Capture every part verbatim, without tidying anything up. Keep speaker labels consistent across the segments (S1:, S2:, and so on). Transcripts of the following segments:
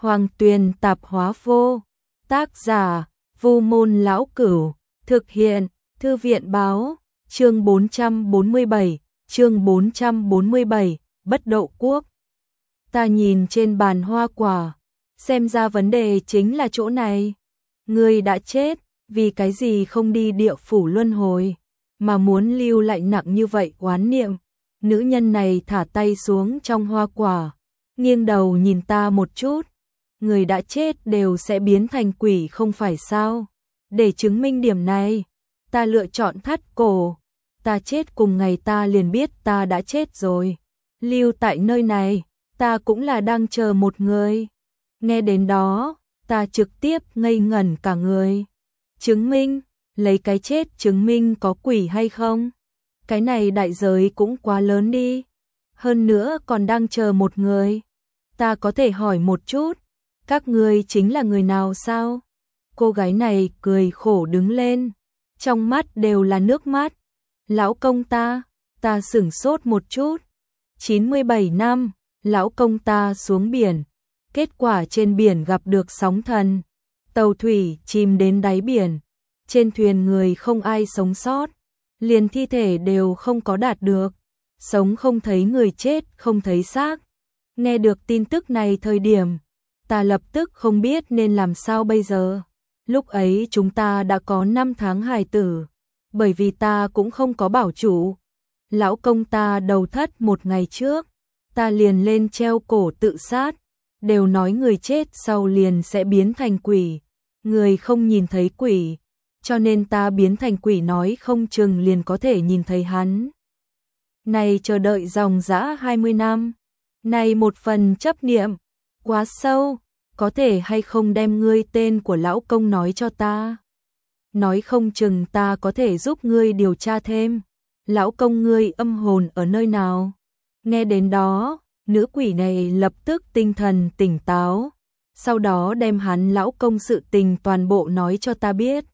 S1: Hoàng Tuyền Tạp Hóa Vô. Tác giả: Vu Môn Lão Cửu. Thực hiện: Thư viện báo. Chương bốn trăm bốn mươi bảy, chương bốn trăm bốn mươi bảy, Bất Đậu Quốc. Ta nhìn trên bàn hoa quả, xem ra vấn đề chính là chỗ này. Ngươi đã chết, vì cái gì không đi địa phủ luân hồi, mà muốn lưu lại nặng như vậy oán niệm. Nữ nhân này thả tay xuống trong hoa quả, nghiêng đầu nhìn ta một chút. Người đã chết đều sẽ biến thành quỷ không phải sao? Để chứng minh điểm này, ta lựa chọn thắt cổ. Ta chết cùng ngày ta liền biết ta đã chết rồi. Lưu tại nơi này, ta cũng là đang chờ một người. Nghe đến đó, ta trực tiếp ngây ngẩn cả người. Chứng minh, lấy cái chết chứng minh có quỷ hay không? Cái này đại giới cũng quá lớn đi. Hơn nữa còn đang chờ một người. Ta có thể hỏi một chút, các ngươi chính là người nào sao? Cô gái này cười khổ đứng lên, trong mắt đều là nước mắt. Lão công ta, ta sửng sốt một chút. chín mươi bảy năm, lão công ta xuống biển. Kết quả trên biển gặp được sóng thần. Tàu thủy chìm đến đáy biển. Trên thuyền người không ai sống sót. Liền thi thể đều không có đạt được. Sống không thấy người chết, không thấy xác. Nghe được tin tức này thời điểm, ta lập tức không biết nên làm sao bây giờ. Lúc ấy chúng ta đã có năm tháng hài tử. Bởi vì ta cũng không có bảo chủ. Lão công ta đầu thất một ngày trước. Ta liền lên treo cổ tự sát. Đều nói người chết sau liền sẽ biến thành quỷ. Người không nhìn thấy quỷ. Cho nên ta biến thành quỷ nói không chừng liền có thể nhìn thấy hắn. Này chờ đợi dòng dã hai mươi năm. Này một phần chấp niệm. Quá sâu. Có thể hay không đem ngươi tên của lão công nói cho ta? Nói không chừng ta có thể giúp ngươi điều tra thêm. Lão công ngươi âm hồn ở nơi nào? Nghe đến đó, nữ quỷ này lập tức tinh thần tỉnh táo. Sau đó đem hắn lão công sự tình toàn bộ nói cho ta biết.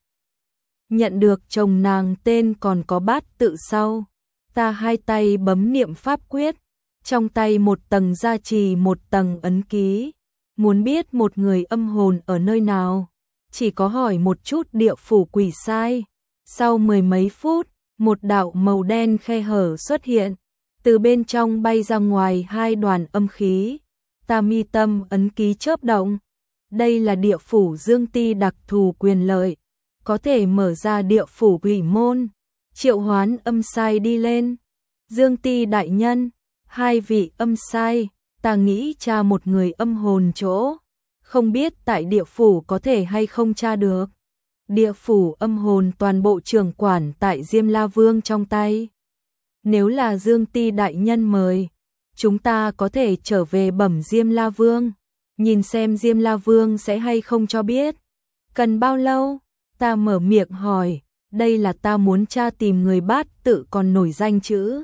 S1: Nhận được chồng nàng tên còn có bát tự sau. Ta hai tay bấm niệm pháp quyết. Trong tay một tầng gia trì một tầng ấn ký. Muốn biết một người âm hồn ở nơi nào, chỉ có hỏi một chút địa phủ quỷ sai. Sau mười mấy phút, một đạo màu đen khe hở xuất hiện, từ bên trong bay ra ngoài hai đoàn âm khí. Ta mi tâm ấn ký chớp động. Đây là địa phủ Dương Ti đặc thù quyền lợi, có thể mở ra địa phủ quỷ môn, triệu hoán âm sai đi lên. Dương Ti đại nhân, hai vị âm sai. Ta nghĩ tra một người âm hồn chỗ, không biết tại địa phủ có thể hay không tra được. Địa phủ âm hồn toàn bộ trưởng quản tại Diêm La Vương trong tay. Nếu là Dương Ti đại nhân mời, chúng ta có thể trở về bẩm Diêm La Vương, nhìn xem Diêm La Vương sẽ hay không cho biết. Cần bao lâu? Ta mở miệng hỏi, đây là ta muốn tra tìm người bát tự còn nổi danh chữ.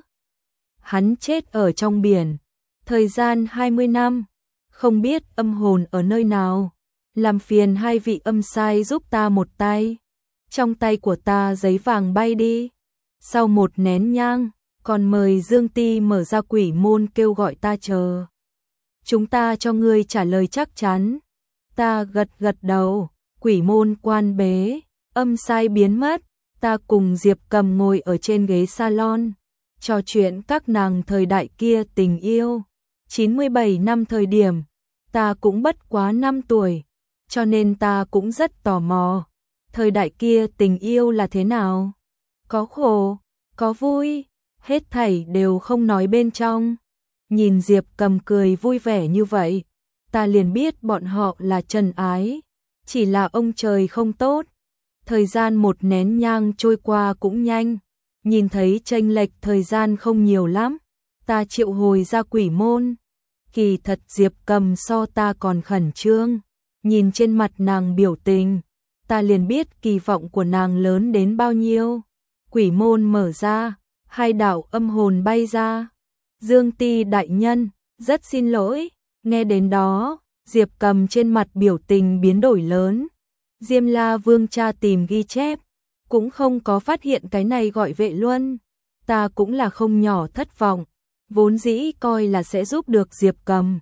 S1: Hắn chết ở trong biển. Thời gian hai mươi năm, không biết âm hồn ở nơi nào. Làm phiền hai vị âm sai giúp ta một tay. Trong tay của ta giấy vàng bay đi. Sau một nén nhang, còn mời Dương Ti mở ra quỷ môn kêu gọi ta chờ. Chúng ta cho ngươi trả lời chắc chắn. Ta gật gật đầu, quỷ môn quan bế, âm sai biến mất. Ta cùng Diệp Cầm ngồi ở trên ghế salon, trò chuyện các nàng thời đại kia tình yêu. chín mươi bảy năm thời điểm, ta cũng bất quá năm tuổi, cho nên ta cũng rất tò mò. Thời đại kia tình yêu là thế nào? Có khổ, có vui, hết thảy đều không nói bên trong. Nhìn Diệp Cầm cười vui vẻ như vậy, ta liền biết bọn họ là trần ái, chỉ là ông trời không tốt. Thời gian một nén nhang trôi qua cũng nhanh, nhìn thấy chênh lệch thời gian không nhiều lắm. Ta triệu hồi ra quỷ môn. Kỳ thật Diệp Cầm so ta còn khẩn trương. Nhìn trên mặt nàng biểu tình, ta liền biết kỳ vọng của nàng lớn đến bao nhiêu. Quỷ môn mở ra, hai đạo âm hồn bay ra. Dương Ti đại nhân, rất xin lỗi. Nghe đến đó, Diệp Cầm trên mặt biểu tình biến đổi lớn. Diêm La Vương tra tìm ghi chép, cũng không có phát hiện cái này gọi Vệ Luân. Ta cũng là không nhỏ thất vọng. Vốn dĩ coi là sẽ giúp được Diệp Cầm,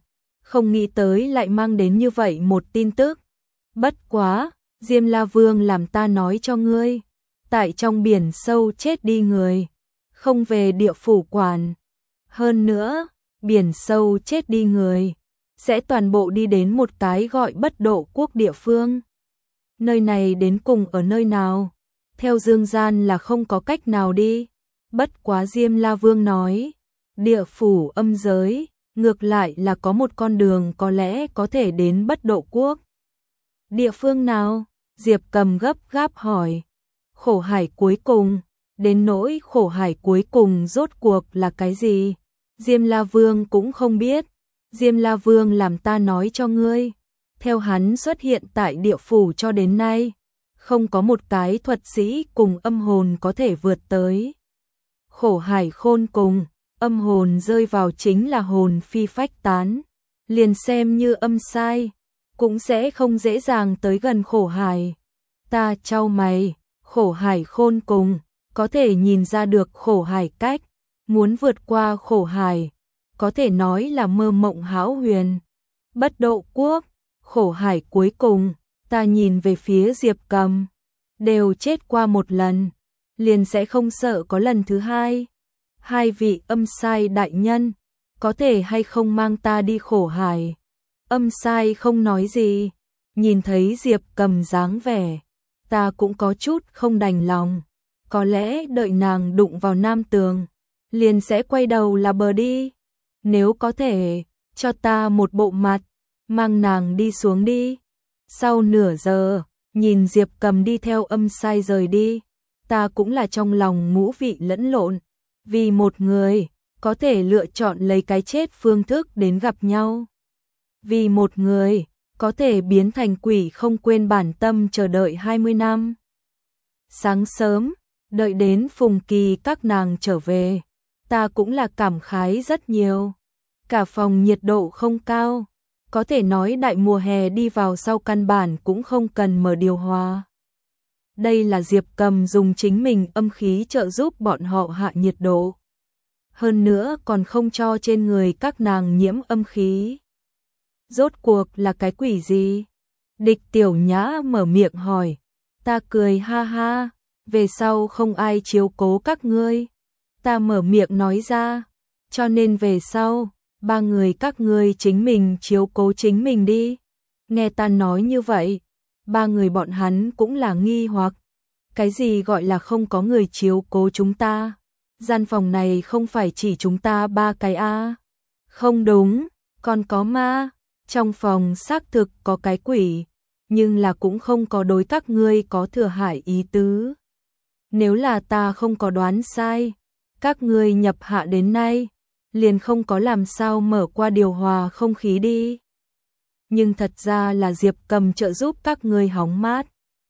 S1: không nghĩ tới lại mang đến như vậy một tin tức. Bất quá, Diêm La Vương làm ta nói cho ngươi, tại trong biển sâu chết đi người, không về địa phủ quản. Hơn nữa, biển sâu chết đi người, sẽ toàn bộ đi đến một cái gọi Bất Độ Quốc địa phương. Nơi này đến cùng ở nơi nào? Theo dương gian là không có cách nào đi. Bất quá Diêm La Vương nói, địa phủ âm giới, ngược lại là có một con đường có lẽ có thể đến Bất Độ Quốc. Địa phương nào? Diệp Cầm gấp gáp hỏi. Khổ hải cuối cùng, đến nỗi khổ hải cuối cùng rốt cuộc là cái gì? Diêm La Vương cũng không biết. Diêm La Vương làm ta nói cho ngươi. Theo hắn xuất hiện tại địa phủ cho đến nay, không có một cái thuật sĩ cùng âm hồn có thể vượt tới. Khổ hải khôn cùng, âm hồn rơi vào chính là hồn phi phách tán. Liền xem như âm sai, cũng sẽ không dễ dàng tới gần khổ hải. Ta chau mày, khổ hải khôn cùng, có thể nhìn ra được khổ hải cách, muốn vượt qua khổ hải, có thể nói là mơ mộng hão huyền. Bất Độ Quốc, khổ hải cuối cùng, ta nhìn về phía Diệp Cầm, đều chết qua một lần, liền sẽ không sợ có lần thứ hai. Hai vị âm sai đại nhân, có thể hay không mang ta đi khổ hải? Âm sai không nói gì, nhìn thấy Diệp Cầm dáng vẻ, ta cũng có chút không đành lòng, có lẽ đợi nàng đụng vào nam tường, liền sẽ quay đầu là bờ đi. Nếu có thể, cho ta một bộ mặt, mang nàng đi xuống đi. Sau nửa giờ, nhìn Diệp Cầm đi theo âm sai rời đi, ta cũng là trong lòng ngũ vị lẫn lộn, vì một người, có thể lựa chọn lấy cái chết phương thức đến gặp nhau. Vì một người, có thể biến thành quỷ không quên bản tâm chờ đợi hai mươi năm. Sáng sớm, đợi đến Phùng Kỳ các nàng trở về, ta cũng là cảm khái rất nhiều. Cả phòng nhiệt độ không cao, có thể nói đại mùa hè đi vào sau căn bản cũng không cần mở điều hòa. Đây là Diệp Cầm dùng chính mình âm khí trợ giúp bọn họ hạ nhiệt độ. Hơn nữa còn không cho trên người các nàng nhiễm âm khí. Rốt cuộc là cái quỷ gì? Địch Tiểu Nhã mở miệng hỏi. Ta cười ha ha, về sau không ai chiếu cố các ngươi. Ta mở miệng nói ra, cho nên về sau, ba người các ngươi chính mình chiếu cố chính mình đi. Nghe ta nói như vậy, ba người bọn hắn cũng là nghi hoặc. Cái gì gọi là không có người chiếu cố chúng ta? Gian phòng này không phải chỉ chúng ta ba cái a? À? Không đúng, còn có ma. Trong phòng xác thực có cái quỷ, nhưng là cũng không có đối các ngươi có thừa hại ý tứ. Nếu là ta không có đoán sai, các ngươi nhập hạ đến nay, liền không có làm sao mở qua điều hòa không khí đi. Nhưng thật ra là Diệp Cầm trợ giúp các ngươi hóng mát.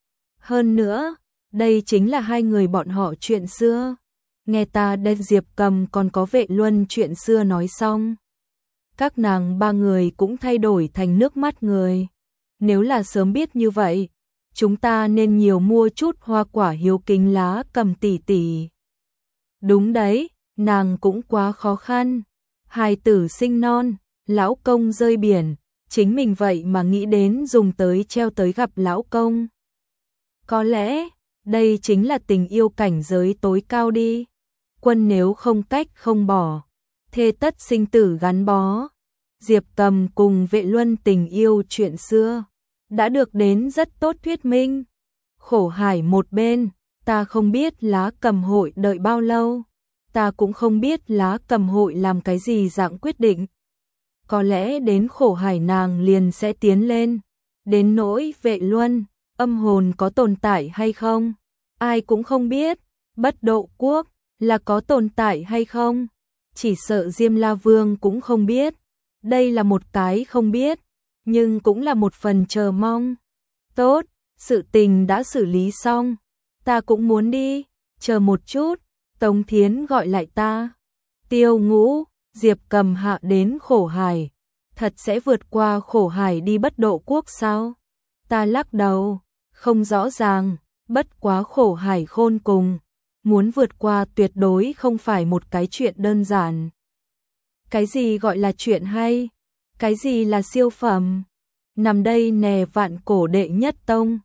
S1: Hơn nữa, đây chính là hai người bọn họ chuyện xưa. Nghe ta đem Diệp Cầm còn có Vệ Luân chuyện xưa nói xong, các nàng ba người cũng thay đổi thành nước mắt người. Nếu là sớm biết như vậy, chúng ta nên nhiều mua chút hoa quả hiếu kính lá Cầm tỷ tỷ. Đúng đấy, nàng cũng quá khó khăn. Hài tử sinh non, lão công rơi biển, chính mình vậy mà nghĩ đến dùng tới treo tới gặp lão công. Có lẽ, đây chính là tình yêu cảnh giới tối cao đi. Quân nếu không cách không bỏ, thê tất sinh tử gắn bó. Diệp Cầm cùng Vệ Luân tình yêu chuyện xưa, đã được đến rất tốt thuyết minh. Khổ hải một bên, ta không biết lá Cầm hội đợi bao lâu. Ta cũng không biết lá Cầm hội làm cái gì dạng quyết định. Có lẽ đến khổ hải nàng liền sẽ tiến lên. Đến nỗi Vệ Luân, âm hồn có tồn tại hay không? Ai cũng không biết. Bất Độ Quốc là có tồn tại hay không? Chỉ sợ Diêm La Vương cũng không biết. Đây là một cái không biết, nhưng cũng là một phần chờ mong. Tốt, sự tình đã xử lý xong. Ta cũng muốn đi, chờ một chút. Tống Thiến gọi lại ta. Tiêu Ngũ, Diệp Cầm hạ đến khổ hải. Thật sẽ vượt qua khổ hải đi Bất Độ Quốc sao? Ta lắc đầu, không rõ ràng, bất quá khổ hải khôn cùng. Muốn vượt qua tuyệt đối không phải một cái chuyện đơn giản. Cái gì gọi là chuyện hay? Cái gì là siêu phẩm? Nằm đây nè vạn cổ đệ nhất tông.